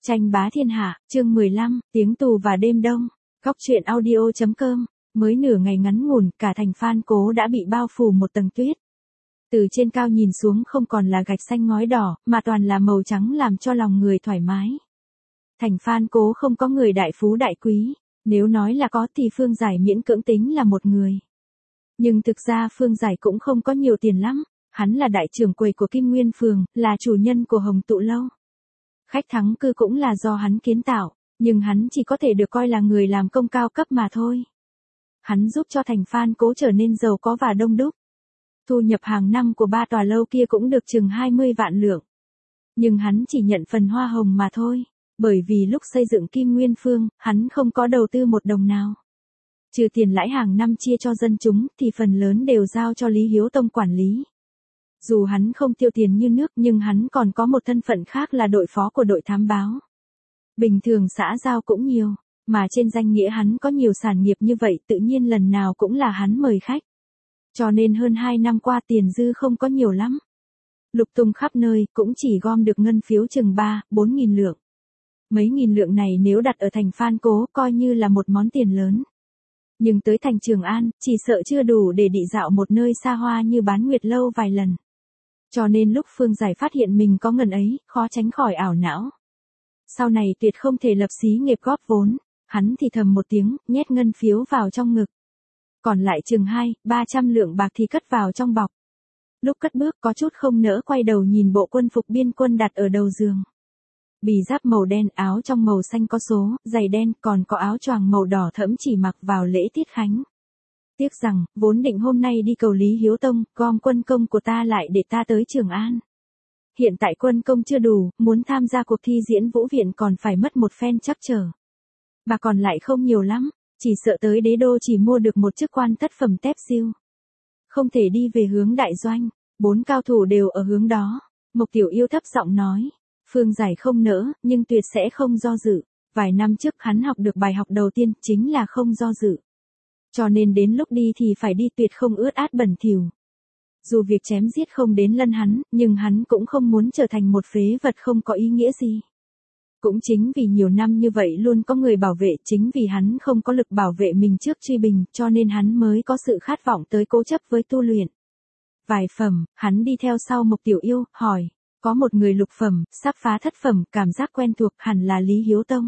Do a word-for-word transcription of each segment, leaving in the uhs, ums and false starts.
Tranh bá thiên hạ, chương mười lăm, tiếng tù và đêm đông. Góc truyện audio chấm com. Mới nửa ngày ngắn ngủn, cả thành Phan Cố đã bị bao phủ một tầng tuyết. Từ trên cao nhìn xuống không còn là gạch xanh ngói đỏ, mà toàn là màu trắng làm cho lòng người thoải mái. Thành Phan Cố không có người đại phú đại quý, nếu nói là có thì Phương Giải miễn cưỡng tính là một người. Nhưng thực ra Phương Giải cũng không có nhiều tiền lắm, hắn là đại trưởng quầy của Kim Nguyên Phường, là chủ nhân của Hồng Tụ Lâu. Khách thắng cư cũng là do hắn kiến tạo, nhưng hắn chỉ có thể được coi là người làm công cao cấp mà thôi. Hắn giúp cho thành Phan Cố trở nên giàu có và đông đúc. Thu nhập hàng năm của ba tòa lâu kia cũng được chừng hai mươi vạn lượng. Nhưng hắn chỉ nhận phần hoa hồng mà thôi, bởi vì lúc xây dựng Kim Nguyên Phường, hắn không có đầu tư một đồng nào. Trừ tiền lãi hàng năm chia cho dân chúng thì phần lớn đều giao cho Lý Hiếu Tông quản lý. Dù hắn không tiêu tiền như nước nhưng hắn còn có một thân phận khác là đội phó của đội thám báo. Bình thường xã giao cũng nhiều, mà trên danh nghĩa hắn có nhiều sản nghiệp như vậy tự nhiên lần nào cũng là hắn mời khách. Cho nên hơn hai năm qua tiền dư không có nhiều lắm. Lục tung khắp nơi cũng chỉ gom được ngân phiếu chừng ba, bốn nghìn lượng. Mấy nghìn lượng này nếu đặt ở thành Phan Cố coi như là một món tiền lớn. Nhưng tới thành Trường An, chỉ sợ chưa đủ để đi dạo một nơi xa hoa như Bán Nguyệt Lâu vài lần. Cho nên lúc Phương Giải phát hiện mình có ngần ấy, khó tránh khỏi ảo não. Sau này tuyệt không thể lập xí nghiệp góp vốn, hắn thì thầm một tiếng, nhét ngân phiếu vào trong ngực. Còn lại chừng hai, ba trăm lượng bạc thì cất vào trong bọc. Lúc cất bước có chút không nỡ quay đầu nhìn bộ quân phục biên quân đặt ở đầu giường. Bì giáp màu đen, áo trong màu xanh có số, giày đen, còn có áo choàng màu đỏ thẫm chỉ mặc vào lễ tiết khánh. Tiếc rằng, vốn định hôm nay đi cầu Lý Hiếu Tông, gom quân công của ta lại để ta tới Trường An. Hiện tại quân công chưa đủ, muốn tham gia cuộc thi diễn vũ viện còn phải mất một phen chắc trở. Bà còn lại không nhiều lắm, chỉ sợ tới đế đô chỉ mua được một chức quan thất phẩm tép siêu. Không thể đi về hướng đại doanh, bốn cao thủ đều ở hướng đó. Mộc Tiểu Yêu thấp giọng nói, Phương Giải không nỡ, nhưng tuyệt sẽ không do dự. Vài năm trước hắn học được bài học đầu tiên chính là không do dự. Cho nên đến lúc đi thì phải đi tuyệt không ướt át bẩn thỉu. Dù việc chém giết không đến lân hắn, nhưng hắn cũng không muốn trở thành một phế vật không có ý nghĩa gì. Cũng chính vì nhiều năm như vậy luôn có người bảo vệ, chính vì hắn không có lực bảo vệ mình trước truy bình, cho nên hắn mới có sự khát vọng tới cố chấp với tu luyện. Vài phẩm, hắn đi theo sau Mộc Tiểu Yêu, hỏi, có một người lục phẩm, sắp phá thất phẩm, cảm giác quen thuộc hẳn là Lý Hiếu Tông.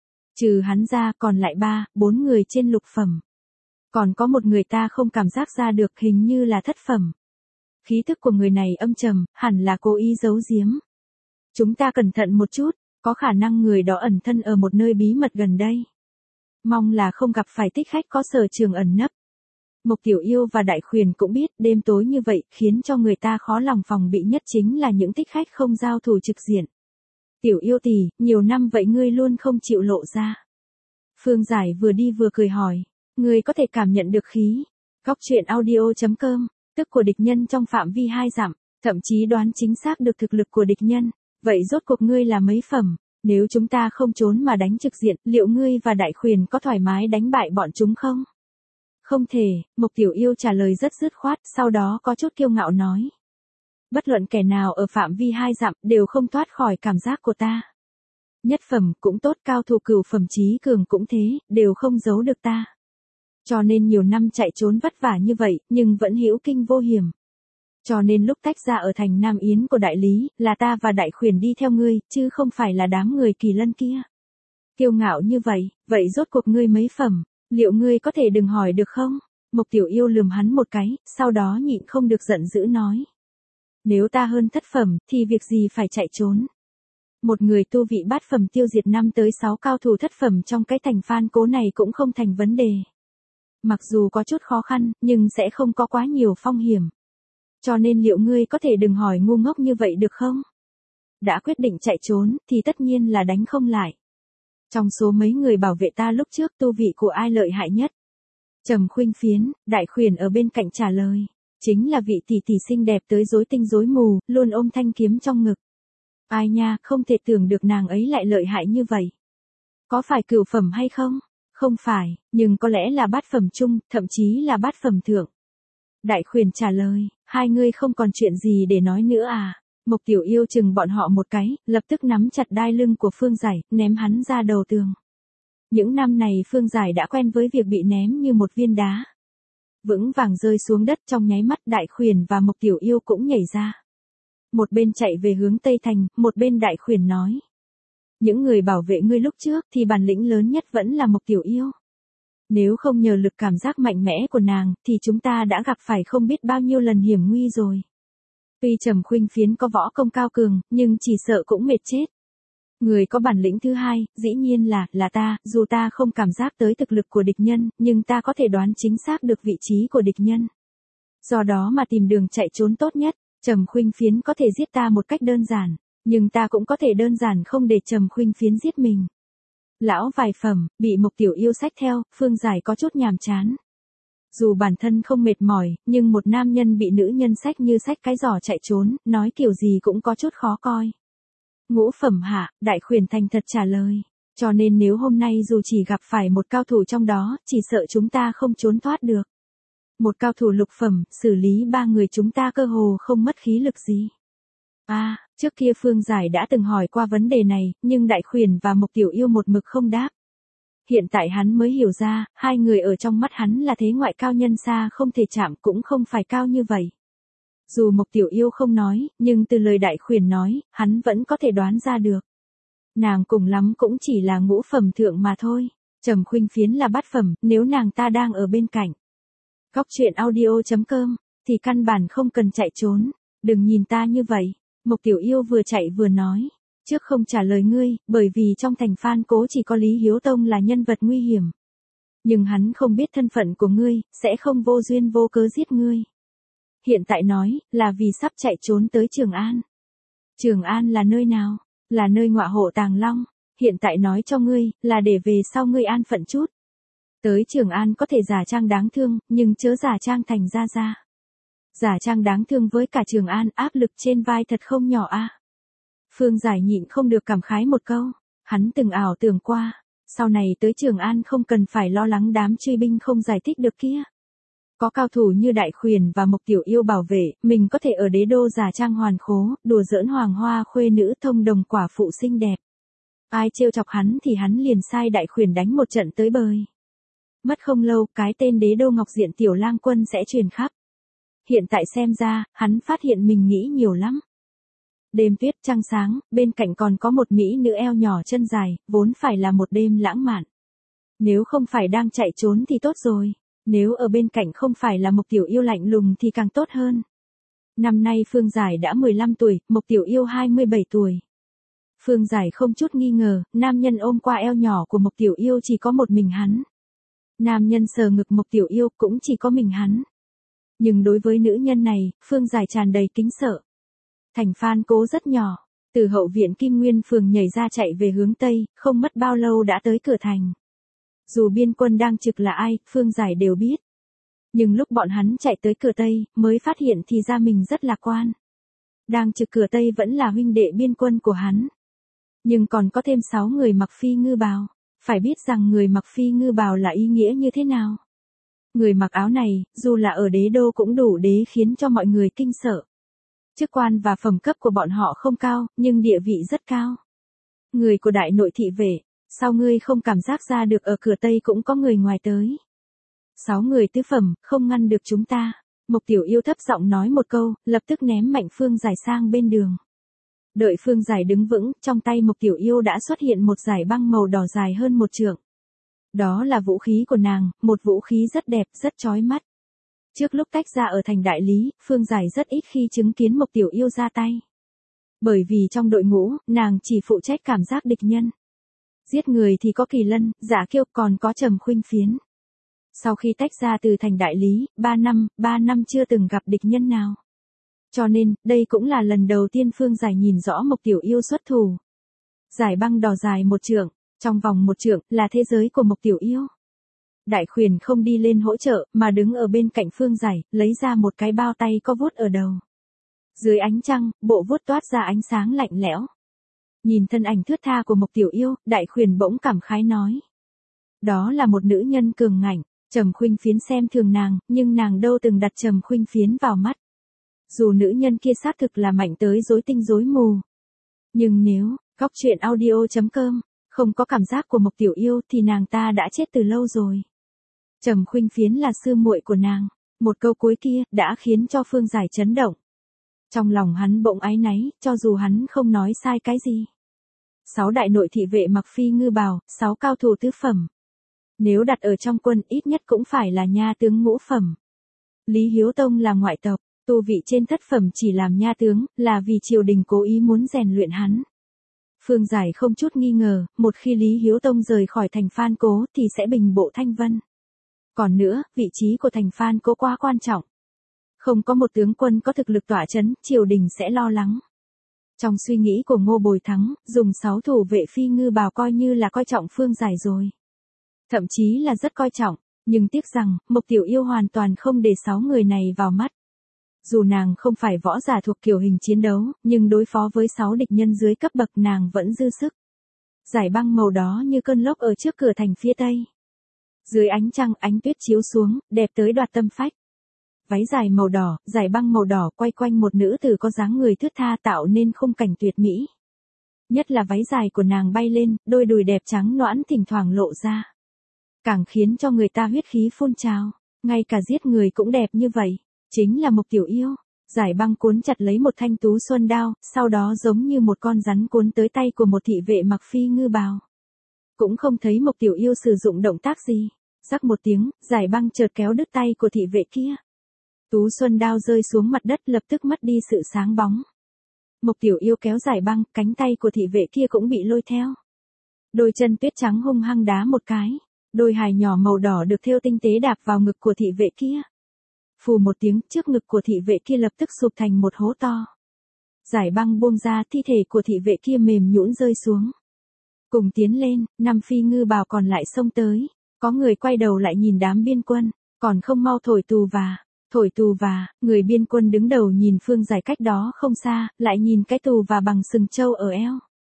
Trừ hắn ra còn lại ba, bốn người trên lục phẩm. Còn có một người ta không cảm giác ra được, hình như là thất phẩm. Khí thức của người này âm trầm, hẳn là cố ý giấu giếm. Chúng ta cẩn thận một chút, có khả năng người đó ẩn thân ở một nơi bí mật gần đây. Mong là không gặp phải thích khách có sở trường ẩn nấp. Mộc Tiểu Yêu và Đại Khuyển cũng biết đêm tối như vậy khiến cho người ta khó lòng phòng bị nhất chính là những thích khách không giao thủ trực diện. Tiểu Yêu tỷ, nhiều năm vậy ngươi luôn không chịu lộ ra. Phương Giải vừa đi vừa cười hỏi, ngươi có thể cảm nhận được khí. Góc truyện audio chấm com, tức của địch nhân trong phạm vi hai dặm, thậm chí đoán chính xác được thực lực của địch nhân. Vậy rốt cuộc ngươi là mấy phẩm? Nếu chúng ta không trốn mà đánh trực diện, liệu ngươi và Đại Khuyển có thoải mái đánh bại bọn chúng không? Không thể, Mộc Tiểu Yêu trả lời rất dứt khoát, sau đó có chút kiêu ngạo nói. Bất luận kẻ nào ở phạm vi hai dặm đều không thoát khỏi cảm giác của ta. Nhất phẩm cũng tốt, cao thủ cửu phẩm chí cường cũng thế, đều không giấu được ta. Cho nên nhiều năm chạy trốn vất vả như vậy, nhưng vẫn hữu kinh vô hiểm. Cho nên lúc tách ra ở thành Nam Yến của đại lý, là ta và Đại Khuyển đi theo ngươi, chứ không phải là đám người Kỳ Lân kia. Kiêu ngạo như vậy, vậy rốt cuộc ngươi mấy phẩm, liệu ngươi có thể đừng hỏi được không? Mộc Tiểu Yêu lườm hắn một cái, sau đó nhịn không được giận dữ nói. Nếu ta hơn thất phẩm, thì việc gì phải chạy trốn? Một người tu vị bát phẩm tiêu diệt năm tới sáu cao thủ thất phẩm trong cái thành Phan Cố này cũng không thành vấn đề. Mặc dù có chút khó khăn, nhưng sẽ không có quá nhiều phong hiểm. Cho nên liệu ngươi có thể đừng hỏi ngu ngốc như vậy được không? Đã quyết định chạy trốn, thì tất nhiên là đánh không lại. Trong số mấy người bảo vệ ta lúc trước tu vị của ai lợi hại nhất? Trầm Khuynh Phiến, Đại Khuyển ở bên cạnh trả lời. Chính là vị tỷ tỷ xinh đẹp tới rối tinh rối mù, luôn ôm thanh kiếm trong ngực. Ai nha, không thể tưởng được nàng ấy lại lợi hại như vậy. Có phải cửu phẩm hay không? Không phải, nhưng có lẽ là bát phẩm trung, thậm chí là bát phẩm thượng. Đại Khuyển trả lời, hai ngươi không còn chuyện gì để nói nữa à? Mộc Tiểu Yêu chừng bọn họ một cái, lập tức nắm chặt đai lưng của Phương Giải, ném hắn ra đầu tường. Những năm này Phương Giải đã quen với việc bị ném như một viên đá. Vững vàng rơi xuống đất, trong nháy mắt Đại Khuyển và Mộc Tiểu Yêu cũng nhảy ra. Một bên chạy về hướng Tây Thành, một bên Đại Khuyển nói. Những người bảo vệ ngươi lúc trước thì bản lĩnh lớn nhất vẫn là Mộc Tiểu Yêu. Nếu không nhờ lực cảm giác mạnh mẽ của nàng, thì chúng ta đã gặp phải không biết bao nhiêu lần hiểm nguy rồi. Tuy Trầm Khuynh Phiến có võ công cao cường, nhưng chỉ sợ cũng mệt chết. Người có bản lĩnh thứ hai, dĩ nhiên là, là ta, dù ta không cảm giác tới thực lực của địch nhân, nhưng ta có thể đoán chính xác được vị trí của địch nhân. Do đó mà tìm đường chạy trốn tốt nhất. Trầm Khuynh Phiến có thể giết ta một cách đơn giản, nhưng ta cũng có thể đơn giản không để Trầm Khuynh Phiến giết mình. Lão vài phẩm, bị Mộc Tiểu Yêu xách theo, Phương Giải có chút nhàm chán. Dù bản thân không mệt mỏi, nhưng một nam nhân bị nữ nhân xách như xách cái giỏ chạy trốn, nói kiểu gì cũng có chút khó coi. Ngũ phẩm hạ, Đại Khuyển thành thật trả lời. Cho nên nếu hôm nay dù chỉ gặp phải một cao thủ trong đó, chỉ sợ chúng ta không trốn thoát được. Một cao thủ lục phẩm, xử lý ba người chúng ta cơ hồ không mất khí lực gì. À, trước kia Phương Giải đã từng hỏi qua vấn đề này, nhưng Đại Khuyển và Mộc Tiểu Yêu một mực không đáp. Hiện tại hắn mới hiểu ra, hai người ở trong mắt hắn là thế ngoại cao nhân xa không thể chạm, cũng không phải cao như vậy. Dù Mộc Tiểu Yêu không nói, nhưng từ lời Đại Khuyển nói, hắn vẫn có thể đoán ra được. Nàng cùng lắm cũng chỉ là ngũ phẩm thượng mà thôi. Trầm Khuynh Phiến là bát phẩm, nếu nàng ta đang ở bên cạnh. Góc truyện audio chấm com, thì căn bản không cần chạy trốn. Đừng nhìn ta như vậy. Mộc Tiểu Yêu vừa chạy vừa nói. Trước không trả lời ngươi, bởi vì trong thành Phan Cố chỉ có Lý Hiếu Tông là nhân vật nguy hiểm. Nhưng hắn không biết thân phận của ngươi, sẽ không vô duyên vô cớ giết ngươi. Hiện tại nói, là vì sắp chạy trốn tới Trường An. Trường An là nơi nào? Là nơi ngọa hộ Tàng Long. Hiện tại nói cho ngươi, là để về sau ngươi an phận chút. Tới Trường An có thể giả trang đáng thương, nhưng chớ giả trang thành ra ra. Giả trang đáng thương với cả Trường An, áp lực trên vai thật không nhỏ a. À. Phương Giải nhịn không được cảm khái một câu. Hắn từng ảo tưởng qua, sau này tới Trường An không cần phải lo lắng đám truy binh không giải thích được kia. Có cao thủ như Đại Khuyển và Mộc Tiểu Yêu bảo vệ, mình có thể ở đế đô giả trang hoàn khố, đùa giỡn hoàng hoa khuê nữ thông đồng quả phụ xinh đẹp. Ai trêu chọc hắn thì hắn liền sai Đại Khuyển đánh một trận tới bời. Mất không lâu, cái tên đế đô Ngọc Diện Tiểu Lang Quân sẽ truyền khắp. Hiện tại xem ra, hắn phát hiện mình nghĩ nhiều lắm. Đêm tuyết trăng sáng, bên cạnh còn có một mỹ nữ eo nhỏ chân dài, vốn phải là một đêm lãng mạn. Nếu không phải đang chạy trốn thì tốt rồi. Nếu ở bên cạnh không phải là Mộc Tiểu Yêu lạnh lùng thì càng tốt hơn. Năm nay Phương Giải đã mười lăm tuổi, Mộc Tiểu Yêu hai mươi bảy tuổi. Phương Giải không chút nghi ngờ, nam nhân ôm qua eo nhỏ của Mộc Tiểu Yêu chỉ có một mình hắn. Nam nhân sờ ngực Mộc Tiểu Yêu cũng chỉ có mình hắn. Nhưng đối với nữ nhân này, Phương Giải tràn đầy kính sợ. Thành Phan Cố rất nhỏ, từ hậu viện Kim Nguyên phường nhảy ra chạy về hướng Tây, không mất bao lâu đã tới cửa thành. Dù biên quân đang trực là ai, Phương Giải đều biết. Nhưng lúc bọn hắn chạy tới cửa Tây, mới phát hiện thì ra mình rất lạc quan. Đang trực cửa Tây vẫn là huynh đệ biên quân của hắn. Nhưng còn có thêm sáu người mặc phi ngư bào. Phải biết rằng người mặc phi ngư bào là ý nghĩa như thế nào. Người mặc áo này, dù là ở đế đô cũng đủ để khiến cho mọi người kinh sợ. Chức quan và phẩm cấp của bọn họ không cao, nhưng địa vị rất cao. Người của đại nội thị vệ, sao ngươi không cảm giác ra được ở cửa Tây cũng có người ngoài tới. Sáu người tứ phẩm, không ngăn được chúng ta. Mộc Tiểu Yêu thấp giọng nói một câu, lập tức ném mạnh Phương Giải sang bên đường. Đợi Phương Giải đứng vững, trong tay Mộc Tiểu Yêu đã xuất hiện một dải băng màu đỏ dài hơn một trượng. Đó là vũ khí của nàng, một vũ khí rất đẹp, rất chói mắt. Trước lúc tách ra ở thành đại lý, Phương Giải rất ít khi chứng kiến Mộc Tiểu Yêu ra tay. Bởi vì trong đội ngũ, nàng chỉ phụ trách cảm giác địch nhân. Giết người thì có Kỳ Lân, Giả Kiêu, còn có Trầm Khuynh Phiến. Sau khi tách ra từ thành đại lý, ba năm, ba năm chưa từng gặp địch nhân nào. Cho nên, đây cũng là lần đầu tiên Phương Giải nhìn rõ Mộc Tiểu Yêu xuất thủ. Giải băng đỏ dài một trượng, trong vòng một trượng, là thế giới của Mộc Tiểu Yêu. Đại Khuyển không đi lên hỗ trợ, mà đứng ở bên cạnh Phương Giải, lấy ra một cái bao tay có vuốt ở đầu. Dưới ánh trăng, bộ vuốt toát ra ánh sáng lạnh lẽo. Nhìn thân ảnh thướt tha của Mộc Tiểu Yêu, Đại Khuyển bỗng cảm khái nói. Đó là một nữ nhân cường ngạnh. Trầm Khuynh Phiến xem thường nàng, nhưng nàng đâu từng đặt Trầm Khuynh Phiến vào mắt. Dù nữ nhân kia xác thực là mạnh tới rối tinh rối mù. Nhưng nếu, góc truyện audio.com, không có cảm giác của Mộc Tiểu Yêu thì nàng ta đã chết từ lâu rồi. Trầm Khuynh Phiến là sư muội của nàng. Một câu cuối kia đã khiến cho Phương Giải chấn động. Trong lòng hắn bỗng áy náy, cho dù hắn không nói sai cái gì. Sáu đại nội thị vệ mặc phi ngư bào, sáu cao thủ tứ phẩm. Nếu đặt ở trong quân ít nhất cũng phải là nha tướng ngũ phẩm. Lý Hiếu Tông là ngoại tộc, tu vị trên thất phẩm chỉ làm nha tướng, là vì triều đình cố ý muốn rèn luyện hắn. Phương Giải không chút nghi ngờ, một khi Lý Hiếu Tông rời khỏi thành Phan Cố thì sẽ bình bộ Thanh Vân. Còn nữa, vị trí của thành Phan Cố quá quan trọng. Không có một tướng quân có thực lực tỏa chấn, triều đình sẽ lo lắng. Trong suy nghĩ của Ngô Bồi Thắng, dùng sáu thủ vệ phi ngư bào coi như là coi trọng Phương Giải rồi. Thậm chí là rất coi trọng, nhưng tiếc rằng, Mộc Tiểu Yêu hoàn toàn không để sáu người này vào mắt. Dù nàng không phải võ giả thuộc kiểu hình chiến đấu, nhưng đối phó với sáu địch nhân dưới cấp bậc nàng vẫn dư sức. Giải băng màu đó như cơn lốc ở trước cửa thành phía tây. Dưới ánh trăng ánh tuyết chiếu xuống, đẹp tới đoạt tâm phách. Váy dài màu đỏ, giải băng màu đỏ quay quanh một nữ tử có dáng người thướt tha tạo nên khung cảnh tuyệt mỹ. Nhất là váy dài của nàng bay lên, đôi đùi đẹp trắng nõn thỉnh thoảng lộ ra. Càng khiến cho người ta huyết khí phun trào, ngay cả giết người cũng đẹp như vậy, chính là Mộc Tiểu Yêu. Giải băng cuốn chặt lấy một thanh tú xuân đao, sau đó giống như một con rắn cuốn tới tay của một thị vệ mặc phi ngư bào. Cũng không thấy Mộc Tiểu Yêu sử dụng động tác gì. Rắc một tiếng, giải băng chợt kéo đứt tay của thị vệ kia. Tú xuân đao rơi xuống mặt đất lập tức mất đi sự sáng bóng. Mộc Tiểu Yêu kéo giải băng, cánh tay của thị vệ kia cũng bị lôi theo. Đôi chân tuyết trắng hung hăng đá một cái. Đôi hài nhỏ màu đỏ được thêu tinh tế đạp vào ngực của thị vệ kia. Phù một tiếng, trước ngực của thị vệ kia lập tức sụp thành một hố to. Giải băng buông ra, thi thể của thị vệ kia mềm nhũn rơi xuống. Cùng tiến lên, năm phi ngư bào còn lại xông tới. Có người quay đầu lại nhìn đám biên quân, còn không mau thổi tù và. Thổi tù và, người biên quân đứng đầu nhìn Phương Giải cách đó không xa, lại nhìn cái tù và bằng sừng trâu ở eo.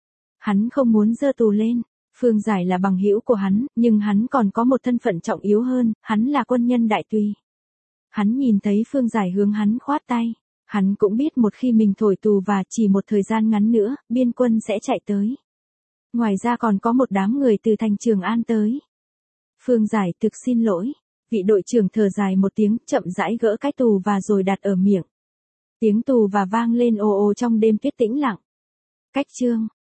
Hắn không muốn giơ tù lên. Phương Giải là bằng hữu của hắn, nhưng hắn còn có một thân phận trọng yếu hơn, hắn là quân nhân đại tùy. Hắn nhìn thấy Phương Giải hướng hắn khoát tay. Hắn cũng biết một khi mình thổi tù và chỉ một thời gian ngắn nữa, biên quân sẽ chạy tới. Ngoài ra còn có một đám người từ thành Trường An tới. Phương Giải thực xin lỗi. Vị đội trưởng thở dài một tiếng, chậm rãi gỡ cái tù và rồi đặt ở miệng. Tiếng tù và vang lên ồ ồ trong đêm tuyết tĩnh lặng. Cách chương.